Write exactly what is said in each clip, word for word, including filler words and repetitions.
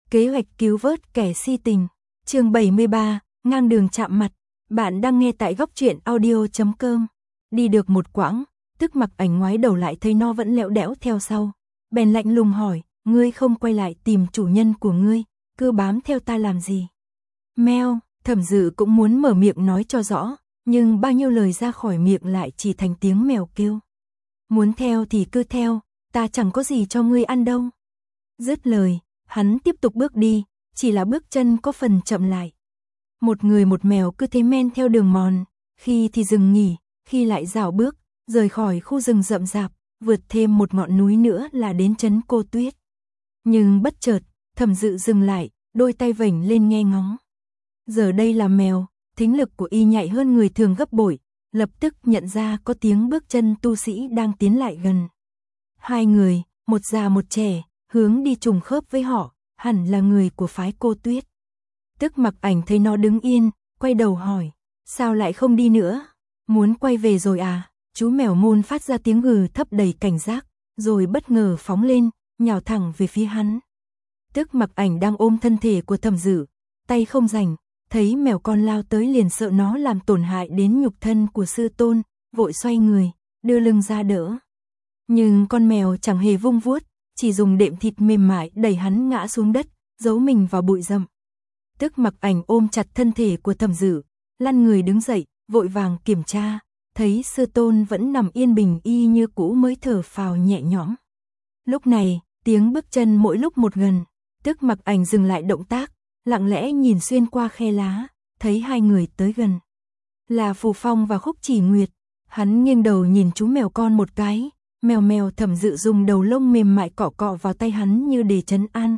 Kế hoạch cứu vớt kẻ si tình. Chương bảy mươi ba, ngang đường chạm mặt. Bạn đang nghe tại góc truyện audio chấm com. Đi được một quãng, Tức Mặc Ảnh ngoái đầu lại thấy nó vẫn lẽo đẽo theo sau. Bèn lạnh lùng hỏi, ngươi không quay lại tìm chủ nhân của ngươi, cứ bám theo ta làm gì? Meo, Thẩm Dự cũng muốn mở miệng nói cho rõ, nhưng bao nhiêu lời ra khỏi miệng lại chỉ thành tiếng mèo kêu. Muốn theo thì cứ theo, ta chẳng có gì cho ngươi ăn đâu. Dứt lời, hắn tiếp tục bước đi, chỉ là bước chân có phần chậm lại. Một người một mèo cứ thế men theo đường mòn, khi thì dừng nghỉ, khi lại dạo bước, rời khỏi khu rừng rậm rạp, vượt thêm một ngọn núi nữa là đến trấn Cô Tuyết. Nhưng bất chợt, Thẩm Dự dừng lại, đôi tay vểnh lên nghe ngóng. Giờ đây là mèo, thính lực của y nhạy hơn người thường gấp bội, lập tức nhận ra có tiếng bước chân tu sĩ đang tiến lại gần. Hai người, một già một trẻ, hướng đi trùng khớp với họ, hẳn là người của phái Cô Tuyết. Tức Mặc Ảnh thấy nó đứng yên, quay đầu hỏi, sao lại không đi nữa? Muốn quay về rồi à? Chú mèo môn phát ra tiếng gừ thấp đầy cảnh giác, rồi bất ngờ phóng lên, nhào thẳng về phía hắn. Tức Mặc Ảnh đang ôm thân thể của Thẩm Dự, tay không rảnh, thấy mèo con lao tới liền sợ nó làm tổn hại đến nhục thân của sư tôn, vội xoay người, đưa lưng ra đỡ. Nhưng con mèo chẳng hề vung vuốt, chỉ dùng đệm thịt mềm mại đẩy hắn ngã xuống đất, giấu mình vào bụi rậm. Tức Mặc Ảnh ôm chặt thân thể của Thẩm Dự, lăn người đứng dậy, vội vàng kiểm tra, thấy sư tôn vẫn nằm yên bình y như cũ mới thở phào nhẹ nhõm. Lúc này, tiếng bước chân mỗi lúc một gần, Tức Mặc Ảnh dừng lại động tác, lặng lẽ nhìn xuyên qua khe lá, thấy hai người tới gần. Là Phù Phong và Khúc Chỉ Nguyệt. Hắn nghiêng đầu nhìn chú mèo con một cái, mèo mèo Thẩm Dự dùng đầu lông mềm mại cọ cọ vào tay hắn như để trấn an.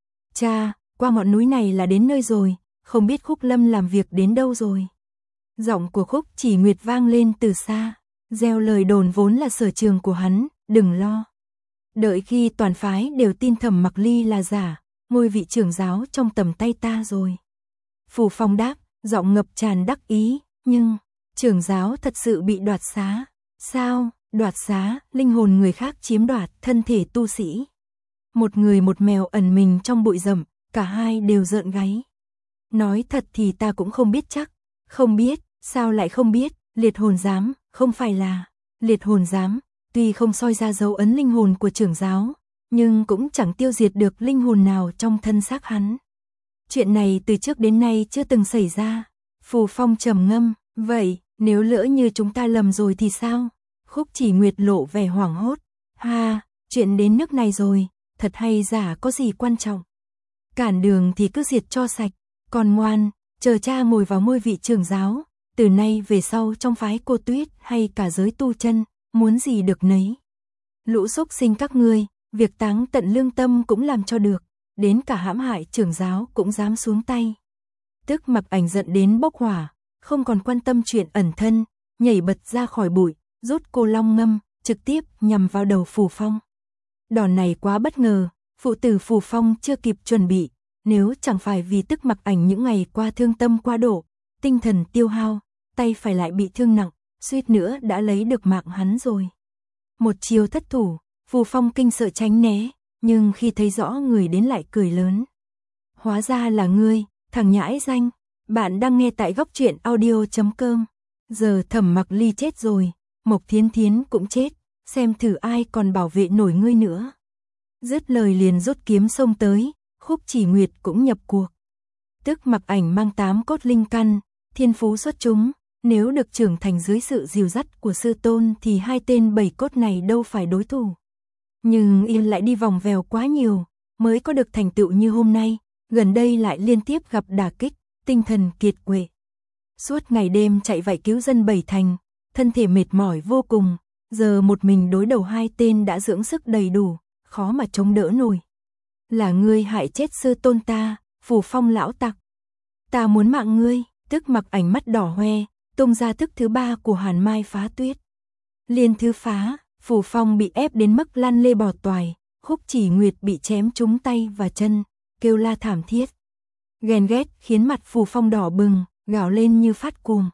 Cha, qua ngọn núi này là đến nơi rồi, không biết Khúc Lâm làm việc đến đâu rồi. Giọng của Khúc Chỉ Nguyệt vang lên từ xa, gieo lời đồn vốn là sở trường của hắn, đừng lo. Đợi khi toàn phái đều tin Thẩm Mặc Ly là giả, ngôi vị trưởng giáo trong tầm tay ta rồi. Phù Phong đáp, giọng ngập tràn đắc ý, nhưng, trưởng giáo thật sự bị đoạt xá. Sao, đoạt xá, linh hồn người khác chiếm đoạt thân thể tu sĩ. Một người một mèo ẩn mình trong bụi rậm, cả hai đều rợn gáy. Nói thật thì ta cũng không biết chắc. Không biết, sao lại không biết, liệt hồn giám, không phải là, liệt hồn giám, tuy không soi ra dấu ấn linh hồn của trưởng giáo, nhưng cũng chẳng tiêu diệt được linh hồn nào trong thân xác hắn. Chuyện này từ trước đến nay chưa từng xảy ra. Phù Phong trầm ngâm, vậy, nếu lỡ như chúng ta lầm rồi thì sao? Khúc Chỉ Nguyệt lộ vẻ hoảng hốt. Ha, chuyện đến nước này rồi, thật hay giả có gì quan trọng. Cản đường thì cứ diệt cho sạch, còn ngoan, chờ cha ngồi vào ngôi vị trưởng giáo, từ nay về sau trong phái Cô Tuyết hay cả giới tu chân, muốn gì được nấy. Lũ xúc sinh các ngươi, việc táng tận lương tâm cũng làm cho được, đến cả hãm hại trưởng giáo cũng dám xuống tay. Tức Mặc Ảnh giận đến bốc hỏa, không còn quan tâm chuyện ẩn thân, nhảy bật ra khỏi bụi, rút cô long ngâm, trực tiếp nhằm vào đầu Phù Phong. Đòn này quá bất ngờ, phụ tử Phù Phong chưa kịp chuẩn bị, nếu chẳng phải vì Tức Mặc Ảnh những ngày qua thương tâm quá độ, tinh thần tiêu hao, tay phải lại bị thương nặng, suýt nữa đã lấy được mạng hắn rồi. Một chiều thất thủ, Phù Phong kinh sợ tránh né, nhưng khi thấy rõ người đến lại cười lớn. Hóa ra là ngươi, thằng nhãi danh. Bạn đang nghe tại góc truyện audio chấm com. Giờ Thẩm Mặc Ly chết rồi, Mộc Thiến Thiến cũng chết, xem thử ai còn bảo vệ nổi ngươi nữa. Dứt lời liền rút kiếm xông tới, Khúc Chỉ Nguyệt cũng nhập cuộc. Tức Mặc Ảnh mang tám cốt linh căn, thiên phú xuất chúng, nếu được trưởng thành dưới sự dìu dắt của sư tôn thì hai tên bảy cốt này đâu phải đối thủ. Nhưng y lại đi vòng vèo quá nhiều, mới có được thành tựu như hôm nay, gần đây lại liên tiếp gặp đả kích, tinh thần kiệt quệ. Suốt ngày đêm chạy vạy cứu dân bảy thành, thân thể mệt mỏi vô cùng, giờ một mình đối đầu hai tên đã dưỡng sức đầy đủ, khó mà chống đỡ nổi. Là ngươi hại chết sư tôn ta, Phù Phong lão tặc. Ta muốn mạng ngươi. Tức Mặc Ảnh mắt đỏ hoe, tung ra thức thứ ba của Hàn Mai Phá Tuyết. Liên thứ phá, Phù Phong bị ép đến mức lăn lê bò toài, Khúc Chỉ Nguyệt bị chém trúng tay và chân, kêu la thảm thiết. Ghen ghét khiến mặt Phù Phong đỏ bừng, gào lên như phát cuồng.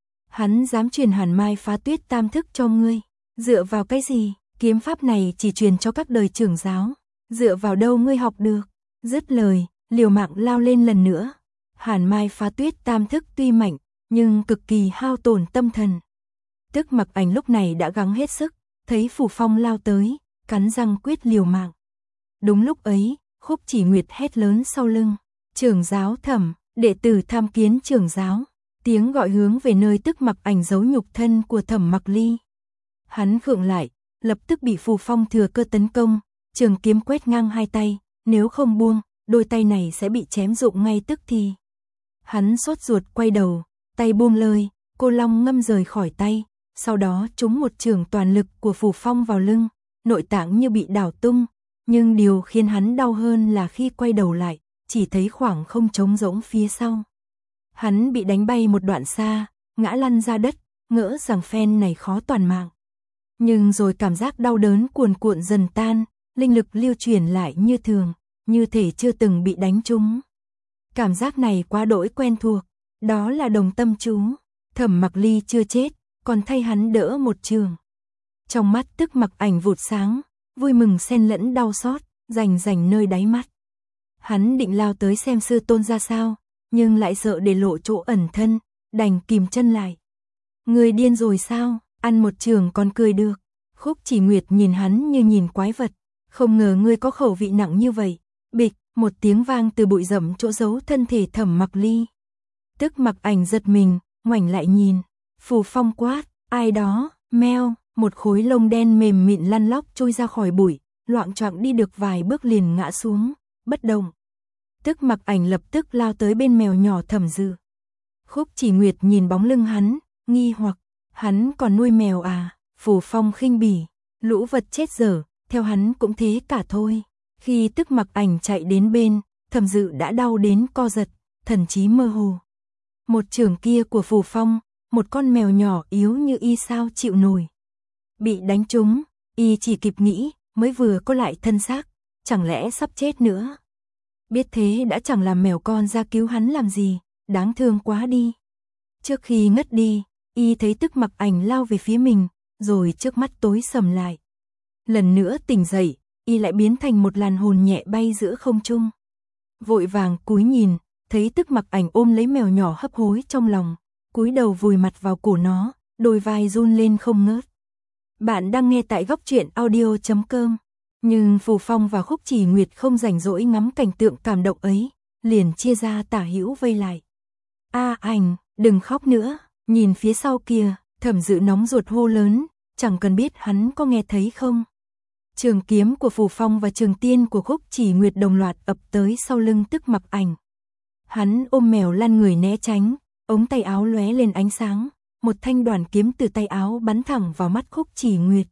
Hắn dám truyền Hàn Mai Phá Tuyết tam thức cho ngươi, dựa vào cái gì? Kiếm pháp này chỉ truyền cho các đời trưởng giáo, dựa vào đâu ngươi học được? Dứt lời, liều mạng lao lên lần nữa. Hàn Mai phá tuyết tam thức tuy mạnh, nhưng cực kỳ hao tổn tâm thần. Tức Mặc Ảnh lúc này đã gắng hết sức, thấy Phù Phong lao tới, cắn răng quyết liều mạng. Đúng lúc ấy, Khúc Chỉ Nguyệt hét lớn sau lưng, trưởng giáo Thẩm, đệ tử tham kiến trưởng giáo. Tiếng gọi hướng về nơi Tức Mặc Ảnh giấu nhục thân của Thẩm Mặc Ly. Hắn khựng lại, lập tức bị Phù Phong thừa cơ tấn công, trường kiếm quét ngang hai tay, nếu không buông, đôi tay này sẽ bị chém rụng ngay tức thì. Hắn sốt ruột quay đầu, tay buông lơi, cô long ngâm rời khỏi tay, sau đó trúng một chưởng toàn lực của Phù Phong vào lưng, nội tạng như bị đảo tung, nhưng điều khiến hắn đau hơn là khi quay đầu lại, chỉ thấy khoảng không trống rỗng phía sau. Hắn bị đánh bay một đoạn xa, ngã lăn ra đất, ngỡ rằng phen này khó toàn mạng. Nhưng rồi cảm giác đau đớn cuồn cuộn dần tan, linh lực lưu chuyển lại như thường, như thể chưa từng bị đánh trúng. Cảm giác này quá đỗi quen thuộc, đó là đồng tâm chú. Thẩm Mặc Ly chưa chết, còn thay hắn đỡ một trường. Trong mắt Tức Mặc Ảnh vụt sáng, vui mừng xen lẫn đau xót, rành rành nơi đáy mắt. Hắn định lao tới xem sư tôn ra sao, nhưng lại sợ để lộ chỗ ẩn thân, đành kìm chân lại. Người điên rồi sao, ăn một trường còn cười được. Khúc Chỉ Nguyệt nhìn hắn như nhìn quái vật, không ngờ ngươi có khẩu vị nặng như vậy. Bịch, một tiếng vang từ bụi rậm chỗ giấu thân thể Thẩm Mặc Ly. Tức Mặc Ảnh giật mình, ngoảnh lại nhìn, Phù Phong quát, ai đó, meo, một khối lông đen mềm mịn lăn lóc trôi ra khỏi bụi, loạng choạng đi được vài bước liền ngã xuống, bất động. Tức Mặc Ảnh lập tức lao tới bên mèo nhỏ Thẩm Dự. Khúc Chỉ Nguyệt nhìn bóng lưng hắn, nghi hoặc, hắn còn nuôi mèo à? Phù Phong khinh bỉ, lũ vật chết dở, theo hắn cũng thế cả thôi. Khi Tức Mặc Ảnh chạy đến bên, Thẩm Dự đã đau đến co giật, thần trí mơ hồ. Một chưởng kia của Phù Phong, một con mèo nhỏ yếu như y sao chịu nổi. Bị đánh trúng, y chỉ kịp nghĩ, mới vừa có lại thân xác, chẳng lẽ sắp chết nữa. Biết thế đã chẳng làm mèo con ra cứu hắn làm gì, đáng thương quá đi. Trước khi ngất đi, y thấy Tức Mặc Ảnh lao về phía mình, rồi trước mắt tối sầm lại. Lần nữa tỉnh dậy, y lại biến thành một làn hồn nhẹ bay giữa không trung. Vội vàng cúi nhìn, thấy Tức Mặc Ảnh ôm lấy mèo nhỏ hấp hối trong lòng, cúi đầu vùi mặt vào cổ nó, đôi vai run lên không ngớt. Bạn đang nghe tại góc truyện audio chấm com. Nhưng Phù Phong và Khúc Chỉ Nguyệt không rảnh rỗi ngắm cảnh tượng cảm động ấy, liền chia ra tả hữu vây lại. A Ảnh, đừng khóc nữa, nhìn phía sau kia, Thẩm Dự nóng ruột hô lớn, chẳng cần biết hắn có nghe thấy không. Trường kiếm của Phù Phong và trường tiên của Khúc Chỉ Nguyệt đồng loạt ập tới sau lưng Tức Mặc Ảnh. Hắn ôm mèo lăn người né tránh, ống tay áo lóe lên ánh sáng, một thanh đoàn kiếm từ tay áo bắn thẳng vào mắt Khúc Chỉ Nguyệt.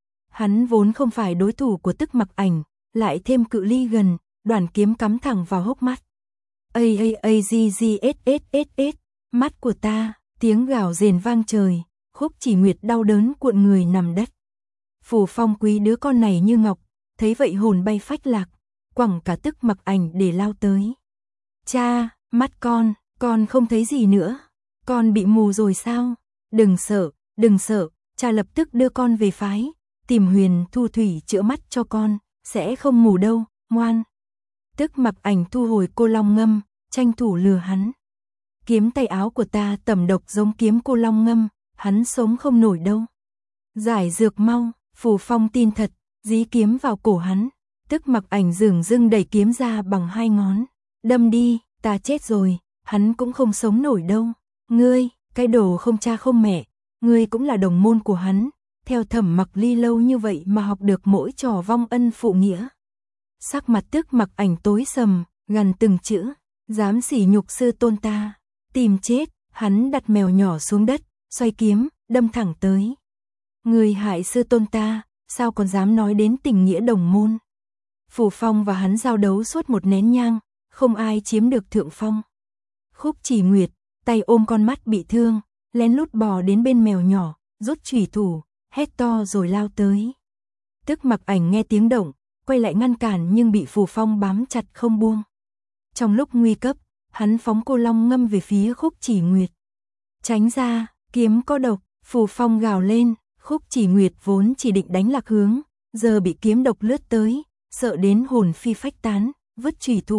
Hắn vốn không phải đối thủ của Tức Mặc Ảnh, lại thêm cự ly gần, đoàn kiếm cắm thẳng vào hốc mắt. A a a g g s s s s, mắt của ta, tiếng gào rền vang trời, Khúc Chỉ Nguyệt đau đớn cuộn người nằm đất. Phù Phong quý đứa con này như ngọc, thấy vậy hồn bay phách lạc, quẳng cả Tức Mặc Ảnh để lao tới. Cha, mắt con, con không thấy gì nữa, con bị mù rồi sao? Đừng sợ, đừng sợ, cha lập tức đưa con về phái, tìm Huyền Thu Thủy chữa mắt cho con, sẽ không mù đâu, ngoan. Tức Mặc Ảnh thu hồi cô long ngâm, tranh thủ lừa hắn. Kiếm tay áo của ta tẩm độc giống kiếm cô long ngâm, hắn sống không nổi đâu. Giải dược mau, Phù Phong tin thật, dí kiếm vào cổ hắn. Tức Mặc Ảnh dửng dưng đẩy kiếm ra bằng hai ngón. Đâm đi, ta chết rồi, hắn cũng không sống nổi đâu. Ngươi, cái đồ không cha không mẹ, ngươi cũng là đồng môn của hắn. Theo Thẩm Mặc Ly lâu như vậy mà học được mỗi trò vong ân phụ nghĩa. Sắc mặt Tức Mặc Ảnh tối sầm, gằn từng chữ, dám sỉ nhục sư tôn ta, tìm chết. Hắn đặt mèo nhỏ xuống đất, xoay kiếm, đâm thẳng tới. Người hại sư tôn ta, sao còn dám nói đến tình nghĩa đồng môn. Phù Phong và hắn giao đấu suốt một nén nhang, không ai chiếm được thượng phong. Khúc Chỉ Nguyệt, tay ôm con mắt bị thương, lén lút bò đến bên mèo nhỏ, rút chủy thủ, hét to rồi lao tới. Tức Mặc Ảnh nghe tiếng động, quay lại ngăn cản nhưng bị Phù Phong bám chặt không buông. Trong lúc nguy cấp, hắn phóng cô long ngâm về phía Khúc Chỉ Nguyệt. Tránh ra, kiếm có độc, Phù Phong gào lên. Khúc Chỉ Nguyệt vốn chỉ định đánh lạc hướng, giờ bị kiếm độc lướt tới, sợ đến hồn phi phách tán, vứt chủy thủ,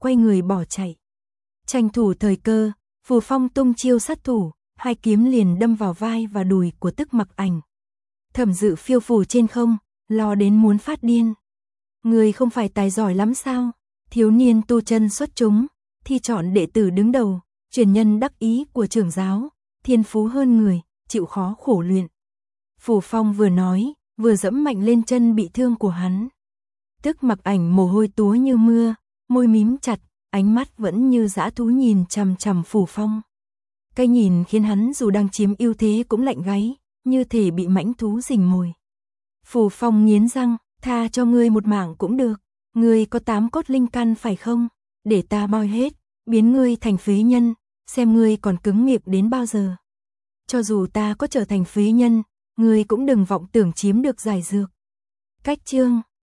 quay người bỏ chạy. Tranh thủ thời cơ, Phù Phong tung chiêu sát thủ, hai kiếm liền đâm vào vai và đùi của Tức Mặc Ảnh. Thẩm Dự phiêu phù trên không, lo đến muốn phát điên. Người không phải tài giỏi lắm sao? Thiếu niên tu chân xuất chúng, thi chọn đệ tử đứng đầu, truyền nhân đắc ý của trưởng giáo, thiên phú hơn người, chịu khó khổ luyện. Phù Phong vừa nói, vừa dẫm mạnh lên chân bị thương của hắn. Tức Mặc Ảnh mồ hôi túa như mưa, môi mím chặt, ánh mắt vẫn như dã thú nhìn chằm chằm Phù Phong. Cái nhìn khiến hắn dù đang chiếm ưu thế cũng lạnh gáy, như thể bị mãnh thú rình mồi. Phù Phong nghiến răng, tha cho ngươi một mạng cũng được, ngươi có tám cốt linh căn phải không? Để ta moi hết, biến ngươi thành phế nhân, xem ngươi còn cứng miệng đến bao giờ. Cho dù ta có trở thành phế nhân, ngươi cũng đừng vọng tưởng chiếm được giải dược. Cách chương